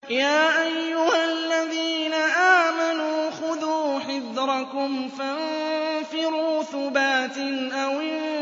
يَا أَيُّهَا الَّذِينَ آمَنُوا خُذُوا حِذْرَكُمْ فَانفِرُوا ثُبَاتٍ أَوِ